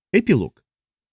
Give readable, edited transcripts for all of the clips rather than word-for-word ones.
Эпилог.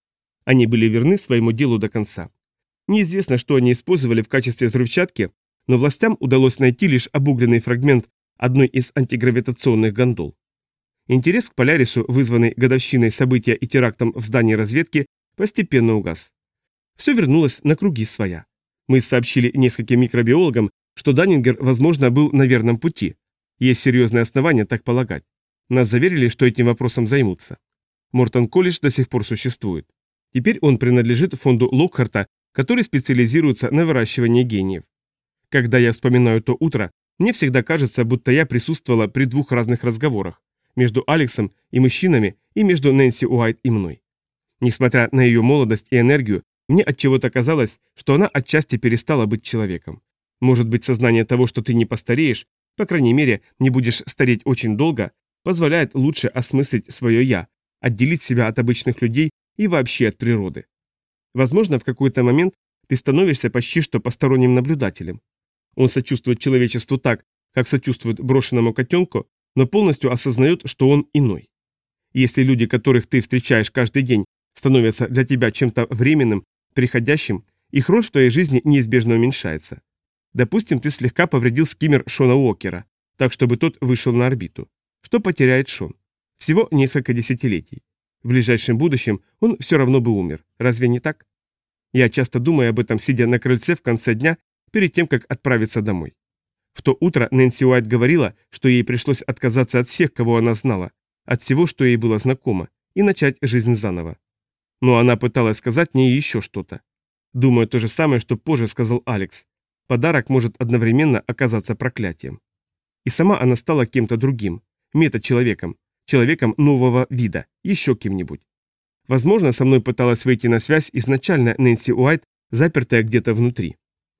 Они были верны своему делу до конца. Неизвестно, что они использовали в качестве взрывчатки, но властям удалось найти лишь обугленный фрагмент одной из антигравитационных гондол. Интерес к Полярису, вызванный годовщиной события и терактом в здании разведки, постепенно угас. Все вернулось на круги своя. Мы сообщили нескольким микробиологам, что Даннингер, возможно, был на верном пути. Есть серьезные основания так полагать. Нас заверили, что этим вопросом займутся. Мортон-колледж до сих пор существует. Теперь он принадлежит фонду Локхарта, который специализируется на выращивании гениев. Когда я вспоминаю то утро, мне всегда кажется, будто я присутствовала при двух разных разговорах между Алексом и мужчинами и между Нэнси Уайт и мной. Несмотря на ее молодость и энергию, мне отчего-то казалось, что она отчасти перестала быть человеком. Может быть, сознание того, что ты не постареешь, по крайней мере, не будешь стареть очень долго, позволяет лучше осмыслить свое «я», отделить себя от обычных людей и вообще от природы. Возможно, в какой-то момент ты становишься почти что посторонним наблюдателем. Он сочувствует человечеству так, как сочувствует брошенному котенку, но полностью осознает, что он иной. Если люди, которых ты встречаешь каждый день, становятся для тебя чем-то временным, приходящим, их роль в твоей жизни неизбежно уменьшается. Допустим, ты слегка повредил скиммер Шона Уокера, так чтобы тот вышел на орбиту. Что потеряет Шон? Всего несколько десятилетий. В ближайшем будущем он все равно бы умер. Разве не так? Я часто думаю об этом, сидя на крыльце в конце дня, перед тем, как отправиться домой. В то утро Нэнси Уайт говорила, что ей пришлось отказаться от всех, кого она знала, от всего, что ей было знакомо, и начать жизнь заново. Но она пыталась сказать мне еще что-то. Думаю, то же самое, что позже сказал Алекс. Подарок может одновременно оказаться проклятием. И сама она стала кем-то другим, мета-человеком, человеком нового вида, еще кем-нибудь. Возможно, со мной пыталась выйти на связь изначально Нэнси Уайт, запертая где-то внутри.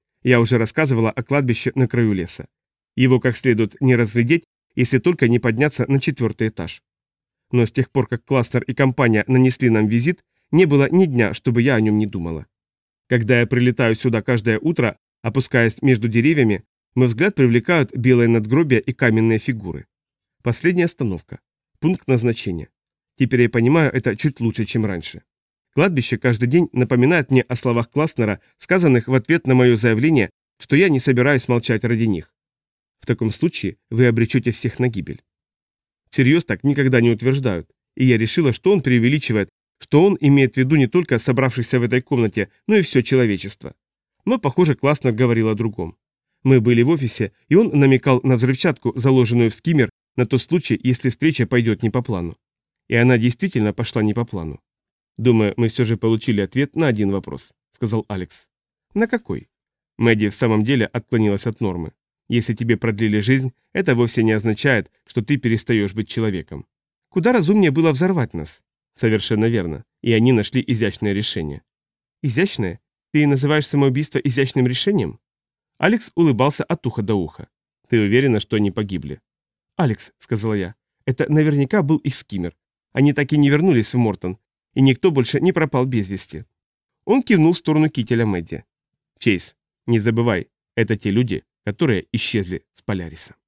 Я уже рассказывала о кладбище на краю леса. Его как следует не разглядеть, если только не подняться на 4-й этаж. Но с тех пор, как Кластер и компания нанесли нам визит, не было ни дня, чтобы я о нем не думала. Когда я прилетаю сюда каждое утро, опускаясь между деревьями, мой взгляд привлекают белые надгробия и каменные фигуры. Последняя остановка. Пункт назначения. Теперь я понимаю это чуть лучше, чем раньше. Кладбище каждый день напоминает мне о словах Кластнера, сказанных в ответ на мое заявление, что я не собираюсь молчать ради них. В таком случае вы обречете всех на гибель. Всерьез так никогда не утверждают, и я решила, что он преувеличивает, что он имеет в виду не только собравшихся в этой комнате, но и все человечество. Но, похоже, Кластнер говорил о другом. Мы были в офисе, и он намекал на взрывчатку, заложенную в скиммер, на тот случай, если встреча пойдет не по плану. И она действительно пошла не по плану. «Думаю, мы все же получили ответ на один вопрос», — сказал Алекс. «На какой?» Мэдди в самом деле отклонилась от нормы. «Если тебе продлили жизнь, это вовсе не означает, что ты перестаешь быть человеком. Куда разумнее было взорвать нас». «Совершенно верно. И они нашли изящное решение». «Изящное? Ты называешь самоубийство изящным решением?» Алекс улыбался от уха до уха. «Ты уверена, что они погибли?» «Алекс», — сказала я, — «это наверняка был их скиммер. Они так и не вернулись в Мортон, и никто больше не пропал без вести». Он кивнул в сторону кителя Мэдди. «Чейз, не забывай, это те люди, которые исчезли с Поляриса».